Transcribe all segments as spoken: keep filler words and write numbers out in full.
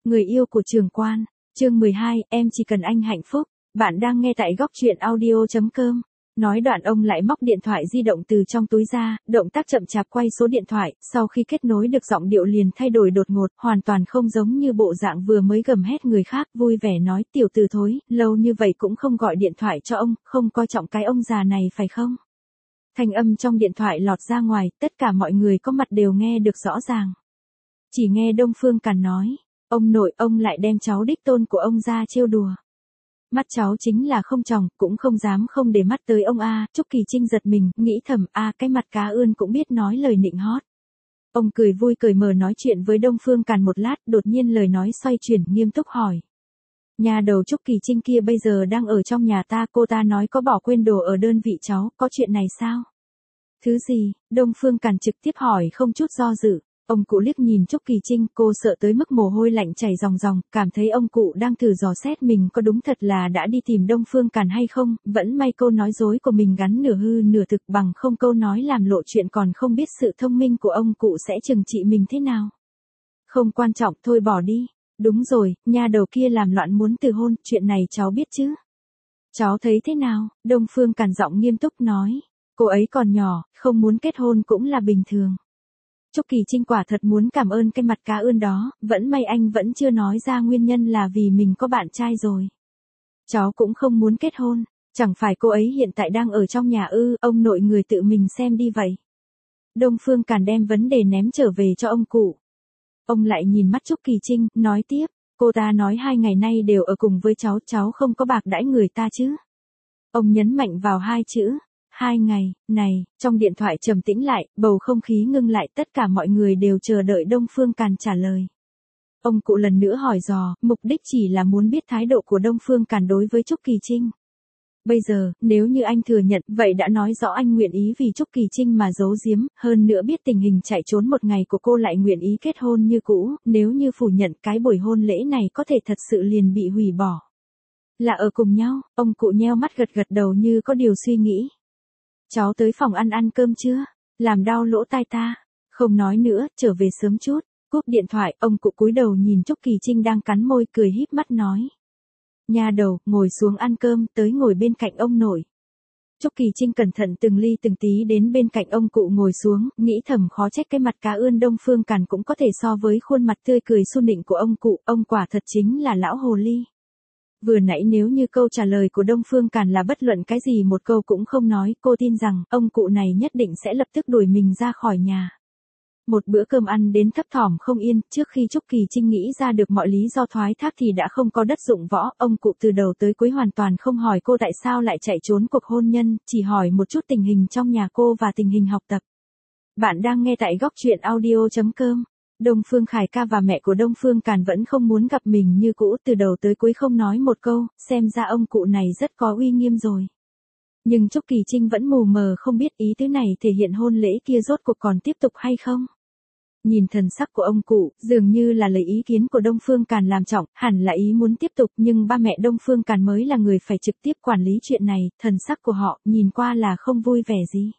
Người yêu của trưởng quan, chương mười hai, em chỉ cần anh hạnh phúc. Bạn đang nghe tại góc truyện audio chấm com. Nói đoạn ông lại móc điện thoại di động từ trong túi ra, động tác chậm chạp quay số điện thoại, sau khi kết nối được giọng điệu liền thay đổi đột ngột, hoàn toàn không giống như bộ dạng vừa mới gầm hét người khác, vui vẻ nói, tiểu tử thối, lâu như vậy cũng không gọi điện thoại cho ông, không coi trọng cái ông già này phải không? Thanh âm trong điện thoại lọt ra ngoài, tất cả mọi người có mặt đều nghe được rõ ràng. Chỉ nghe Đông Phương Càn nói, ông nội ông lại đem cháu đích tôn của ông ra trêu đùa. Mắt cháu chính là không tròng, cũng không dám không để mắt tới ông a. Trúc Kỳ Trinh giật mình, nghĩ thầm, a cái mặt cá ươn cũng biết nói lời nịnh hót. Ông cười vui cười mờ nói chuyện với Đông Phương Càn một lát, đột nhiên lời nói xoay chuyển, nghiêm túc hỏi. Nhà đầu Trúc Kỳ Trinh kia bây giờ đang ở trong nhà ta, cô ta nói có bỏ quên đồ ở đơn vị cháu, có chuyện này sao? Thứ gì? Đông Phương Càn trực tiếp hỏi không chút do dự. Ông cụ liếc nhìn Trúc Kỳ Trinh, cô sợ tới mức mồ hôi lạnh chảy ròng ròng, cảm thấy ông cụ đang thử dò xét mình có đúng thật là đã đi tìm Đông Phương Càn hay không, vẫn may câu nói dối của mình gắn nửa hư nửa thực, bằng không câu nói làm lộ chuyện còn không biết sự thông minh của ông cụ sẽ trừng trị mình thế nào. Không quan trọng, thôi bỏ đi. Đúng rồi, nha đầu kia làm loạn muốn từ hôn, chuyện này cháu biết chứ. Cháu thấy thế nào? Đông Phương Càn giọng nghiêm túc nói. Cô ấy còn nhỏ, không muốn kết hôn cũng là bình thường. Trúc Kỳ Trinh quả thật muốn cảm ơn cái mặt cá ươn đó, vẫn may anh vẫn chưa nói ra nguyên nhân là vì mình có bạn trai rồi. Cháu cũng không muốn kết hôn, chẳng phải cô ấy hiện tại đang ở trong nhà ư, ông nội người tự mình xem đi vậy. Đông Phương Càn đem vấn đề ném trở về cho ông cụ. Ông lại nhìn mắt Trúc Kỳ Trinh, nói tiếp, cô ta nói hai ngày nay đều ở cùng với cháu, cháu không có bạc đãi người ta chứ. Ông nhấn mạnh vào hai chữ. Hai ngày, này, trong điện thoại trầm tĩnh lại, bầu không khí ngưng lại, tất cả mọi người đều chờ đợi Đông Phương Càn trả lời. Ông cụ lần nữa hỏi dò, mục đích chỉ là muốn biết thái độ của Đông Phương Càn đối với Trúc Kỳ Trinh. Bây giờ, nếu như anh thừa nhận, vậy đã nói rõ anh nguyện ý vì Trúc Kỳ Trinh mà giấu giếm, hơn nữa biết tình hình chạy trốn một ngày của cô lại nguyện ý kết hôn như cũ, nếu như phủ nhận cái buổi hôn lễ này có thể thật sự liền bị hủy bỏ. Là ở cùng nhau, ông cụ nheo mắt gật gật đầu như có điều suy nghĩ. Cháu tới phòng ăn ăn cơm chưa? Làm đau lỗ tai ta. Không nói nữa, trở về sớm chút. Cúp điện thoại, ông cụ cúi đầu nhìn Trúc Kỳ Trinh đang cắn môi cười híp mắt nói. Nha đầu, ngồi xuống ăn cơm, tới ngồi bên cạnh ông nội. Trúc Kỳ Trinh cẩn thận từng ly từng tí đến bên cạnh ông cụ ngồi xuống, nghĩ thầm khó trách cái mặt cá ươn Đông Phương Càn cũng có thể so với khuôn mặt tươi cười su nịnh của ông cụ, ông quả thật chính là lão hồ ly. Vừa nãy nếu như câu trả lời của Đông Phương Càn là bất luận cái gì một câu cũng không nói, cô tin rằng, ông cụ này nhất định sẽ lập tức đuổi mình ra khỏi nhà. Một bữa cơm ăn đến thấp thỏm không yên, trước khi Trúc Kỳ Trinh nghĩ ra được mọi lý do thoái thác thì đã không có đất dụng võ, ông cụ từ đầu tới cuối hoàn toàn không hỏi cô tại sao lại chạy trốn cuộc hôn nhân, chỉ hỏi một chút tình hình trong nhà cô và tình hình học tập. Bạn đang nghe tại góc truyện audio chấm com. Đông Phương Khải ca và mẹ của Đông Phương Càn vẫn không muốn gặp mình như cũ, từ đầu tới cuối không nói một câu, xem ra ông cụ này rất có uy nghiêm rồi. Nhưng Trúc Kỳ Trinh vẫn mù mờ không biết ý tứ này thể hiện hôn lễ kia rốt cuộc còn tiếp tục hay không. Nhìn thần sắc của ông cụ, dường như là lấy ý kiến của Đông Phương Càn làm trọng, hẳn là ý muốn tiếp tục, nhưng ba mẹ Đông Phương Càn mới là người phải trực tiếp quản lý chuyện này, thần sắc của họ nhìn qua là không vui vẻ gì.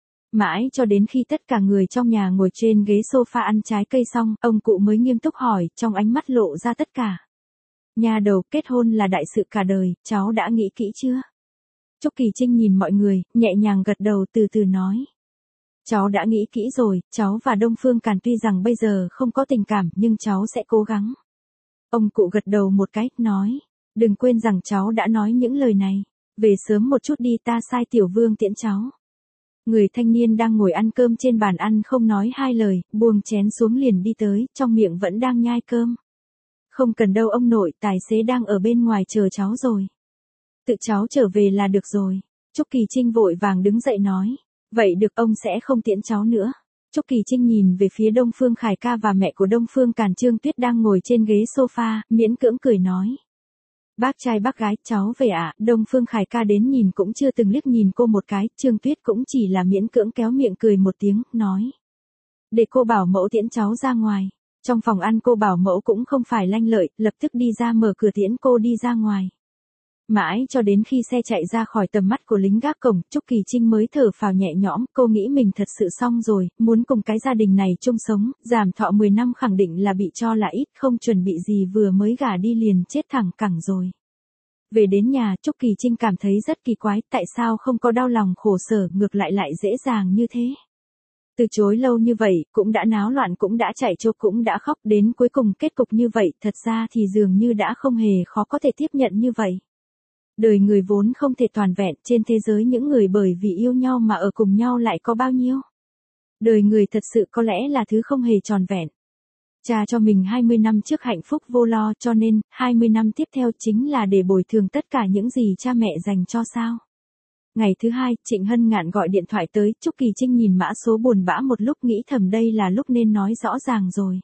Mãi cho đến khi tất cả người trong nhà ngồi trên ghế sofa ăn trái cây xong, ông cụ mới nghiêm túc hỏi, trong ánh mắt lộ ra tất cả. Nhà đầu, kết hôn là đại sự cả đời, cháu đã nghĩ kỹ chưa? Trúc Kỳ Trinh nhìn mọi người, nhẹ nhàng gật đầu từ từ nói. Cháu đã nghĩ kỹ rồi, cháu và Đông Phương Càn tuy rằng bây giờ không có tình cảm, nhưng cháu sẽ cố gắng. Ông cụ gật đầu một cái, nói. Đừng quên rằng cháu đã nói những lời này. Về sớm một chút đi, ta sai Tiểu Vương tiễn cháu. Người thanh niên đang ngồi ăn cơm trên bàn ăn không nói hai lời, buông chén xuống liền đi tới, trong miệng vẫn đang nhai cơm. Không cần đâu ông nội, tài xế đang ở bên ngoài chờ cháu rồi. Tự cháu trở về là được rồi. Trúc Kỳ Trinh vội vàng đứng dậy nói. Vậy được, ông sẽ không tiễn cháu nữa. Trúc Kỳ Trinh nhìn về phía Đông Phương Khải ca và mẹ của Đông Phương Càn Trương Tuyết đang ngồi trên ghế sofa, miễn cưỡng cười nói. Bác trai bác gái, cháu về ạ. À? Đông Phương Khải ca đến nhìn cũng chưa từng liếc nhìn cô một cái, Trương Tuyết cũng chỉ là miễn cưỡng kéo miệng cười một tiếng, nói. Để cô bảo mẫu tiễn cháu ra ngoài. Trong phòng ăn cô bảo mẫu cũng không phải lanh lợi, lập tức đi ra mở cửa tiễn cô đi ra ngoài. Mãi cho đến khi xe chạy ra khỏi tầm mắt của lính gác cổng, Trúc Kỳ Trinh mới thở phào nhẹ nhõm, cô nghĩ mình thật sự xong rồi, muốn cùng cái gia đình này chung sống, giảm thọ mười năm khẳng định là bị cho là ít, không chuẩn bị gì vừa mới gả đi liền chết thẳng cẳng rồi. Về đến nhà, Trúc Kỳ Trinh cảm thấy rất kỳ quái, tại sao không có đau lòng khổ sở, ngược lại lại dễ dàng như thế. Từ chối lâu như vậy, cũng đã náo loạn, cũng đã chạy trốn, cũng đã khóc, đến cuối cùng kết cục như vậy, thật ra thì dường như đã không hề khó có thể tiếp nhận như vậy. Đời người vốn không thể toàn vẹn, trên thế giới những người bởi vì yêu nhau mà ở cùng nhau lại có bao nhiêu. Đời người thật sự có lẽ là thứ không hề tròn vẹn. Cha cho mình hai mươi năm trước hạnh phúc vô lo, cho nên, hai mươi năm tiếp theo chính là để bồi thường tất cả những gì cha mẹ dành cho sao. Ngày thứ hai, Trịnh Hân Ngạn gọi điện thoại tới, Trúc Kỳ Trinh nhìn mã số buồn bã một lúc, nghĩ thầm đây là lúc nên nói rõ ràng rồi.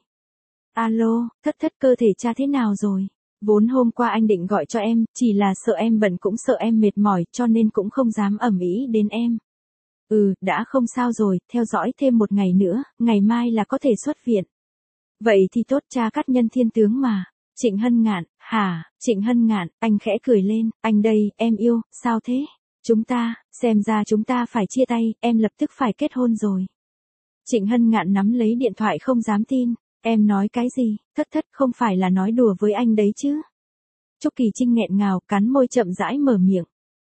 Alo, thất thất, cơ thể cha thế nào rồi? Vốn hôm qua anh định gọi cho em, chỉ là sợ em bận cũng sợ em mệt mỏi, cho nên cũng không dám ầm ĩ đến em. Ừ, đã không sao rồi, theo dõi thêm một ngày nữa, ngày mai là có thể xuất viện. Vậy thì tốt, cha cắt nhân thiên tướng mà. Trịnh Hân Ngạn, hả? Trịnh Hân Ngạn, anh khẽ cười lên, anh đây, em yêu, sao thế? Chúng ta, xem ra chúng ta phải chia tay, em lập tức phải kết hôn rồi. Trịnh Hân Ngạn nắm lấy điện thoại không dám tin, em nói cái gì, thất thất, không phải là nói đùa với anh đấy chứ. Trúc Kỳ Trinh nghẹn ngào, cắn môi chậm rãi mở miệng.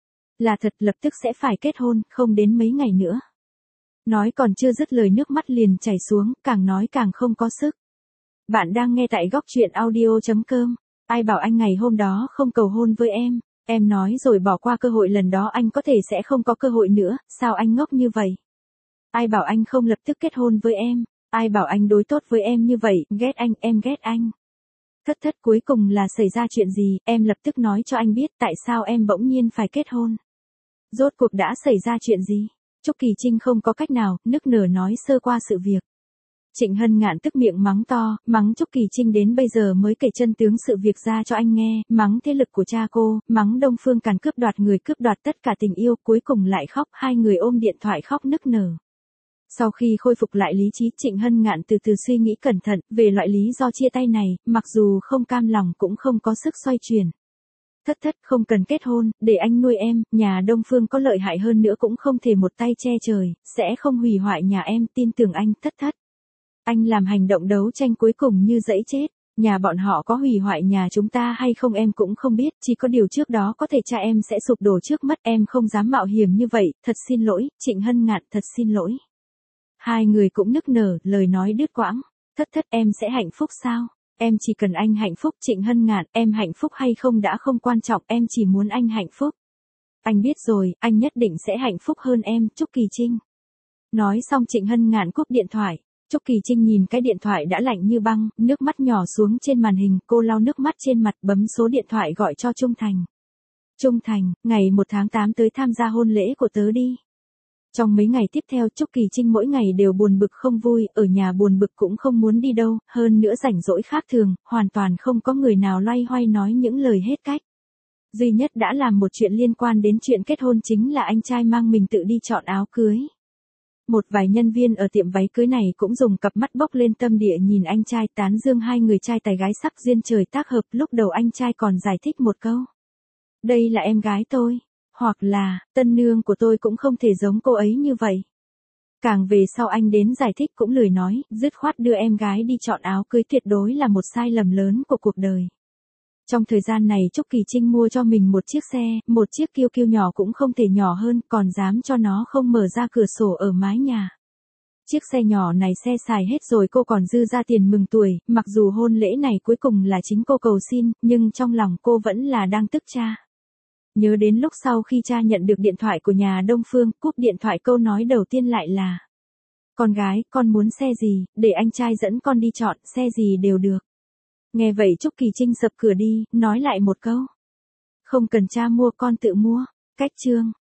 Là thật, lập tức sẽ phải kết hôn, không đến mấy ngày nữa. Nói còn chưa dứt lời nước mắt liền chảy xuống, càng nói càng không có sức. Bạn đang nghe tại góc truyện audio chấm com. Ai bảo anh ngày hôm đó không cầu hôn với em, em nói rồi bỏ qua cơ hội lần đó, anh có thể sẽ không có cơ hội nữa, sao anh ngốc như vậy? Ai bảo anh không lập tức kết hôn với em, ai bảo anh đối tốt với em như vậy, ghét anh, em ghét anh. Thất thất, cuối cùng là xảy ra chuyện gì, em lập tức nói cho anh biết tại sao em bỗng nhiên phải kết hôn. Rốt cuộc đã xảy ra chuyện gì? Trúc Kỳ Trinh không có cách nào, nức nở nói sơ qua sự việc. Trịnh Hân Ngạn tức miệng mắng to, mắng Trúc Kỳ Trinh đến bây giờ mới kể chân tướng sự việc ra cho anh nghe, mắng thế lực của cha cô, mắng Đông Phương Càn cướp đoạt người, cướp đoạt tất cả tình yêu, cuối cùng lại khóc, hai người ôm điện thoại khóc nức nở. Sau khi khôi phục lại lý trí, Trịnh Hân Ngạn từ từ suy nghĩ cẩn thận, về loại lý do chia tay này, mặc dù không cam lòng cũng không có sức xoay chuyển. Thất thất, không cần kết hôn, để anh nuôi em, nhà Đông Phương có lợi hại hơn nữa cũng không thể một tay che trời, sẽ không hủy hoại nhà em, tin tưởng anh, thất thất. Anh làm hành động đấu tranh cuối cùng như dẫy chết, nhà bọn họ có hủy hoại nhà chúng ta hay không em cũng không biết, chỉ có điều trước đó có thể cha em sẽ sụp đổ trước mắt, em không dám mạo hiểm như vậy, thật xin lỗi, Trịnh Hân Ngạn, thật xin lỗi. Hai người cũng nức nở, lời nói đứt quãng, thất thất, em sẽ hạnh phúc sao? Em chỉ cần anh hạnh phúc. Trịnh Hân Ngạn, em hạnh phúc hay không đã không quan trọng, em chỉ muốn anh hạnh phúc. Anh biết rồi, anh nhất định sẽ hạnh phúc hơn em, Trúc Kỳ Trinh. Nói xong Trịnh Hân Ngạn cúp điện thoại. Trúc Kỳ Trinh nhìn cái điện thoại đã lạnh như băng, nước mắt nhỏ xuống trên màn hình, cô lau nước mắt trên mặt, bấm số điện thoại gọi cho Trung Thành. Trung Thành, ngày một tháng tám tới tham gia hôn lễ của tớ đi. Trong mấy ngày tiếp theo, Trúc Kỳ Trinh mỗi ngày đều buồn bực không vui, ở nhà buồn bực cũng không muốn đi đâu, hơn nữa rảnh rỗi khác thường, hoàn toàn không có người nào loay hoay nói những lời hết cách. Duy nhất đã làm một chuyện liên quan đến chuyện kết hôn chính là anh trai mang mình tự đi chọn áo cưới. Một vài nhân viên ở tiệm váy cưới này cũng dùng cặp mắt bốc lên tâm địa nhìn anh trai, tán dương hai người trai tài gái sắc duyên trời tác hợp, lúc đầu anh trai còn giải thích một câu. Đây là em gái tôi. Hoặc là, tân nương của tôi cũng không thể giống cô ấy như vậy. Càng về sau anh đến giải thích cũng lười nói, dứt khoát đưa em gái đi chọn áo cưới tuyệt đối là một sai lầm lớn của cuộc đời. Trong thời gian này Trúc Kỳ Trinh mua cho mình một chiếc xe, một chiếc kiêu kiêu nhỏ cũng không thể nhỏ hơn, còn dám cho nó không mở ra cửa sổ ở mái nhà. Chiếc xe nhỏ này xe xài hết rồi cô còn dư ra tiền mừng tuổi, mặc dù hôn lễ này cuối cùng là chính cô cầu xin, nhưng trong lòng cô vẫn là đang tức cha. Nhớ đến lúc sau khi cha nhận được điện thoại của nhà Đông Phương, cúp điện thoại câu nói đầu tiên lại là: Con gái, con muốn xe gì, để anh trai dẫn con đi chọn, xe gì đều được. Nghe vậy Trúc Kỳ Trinh sập cửa đi, nói lại một câu: Không cần cha mua, con tự mua. Cách chương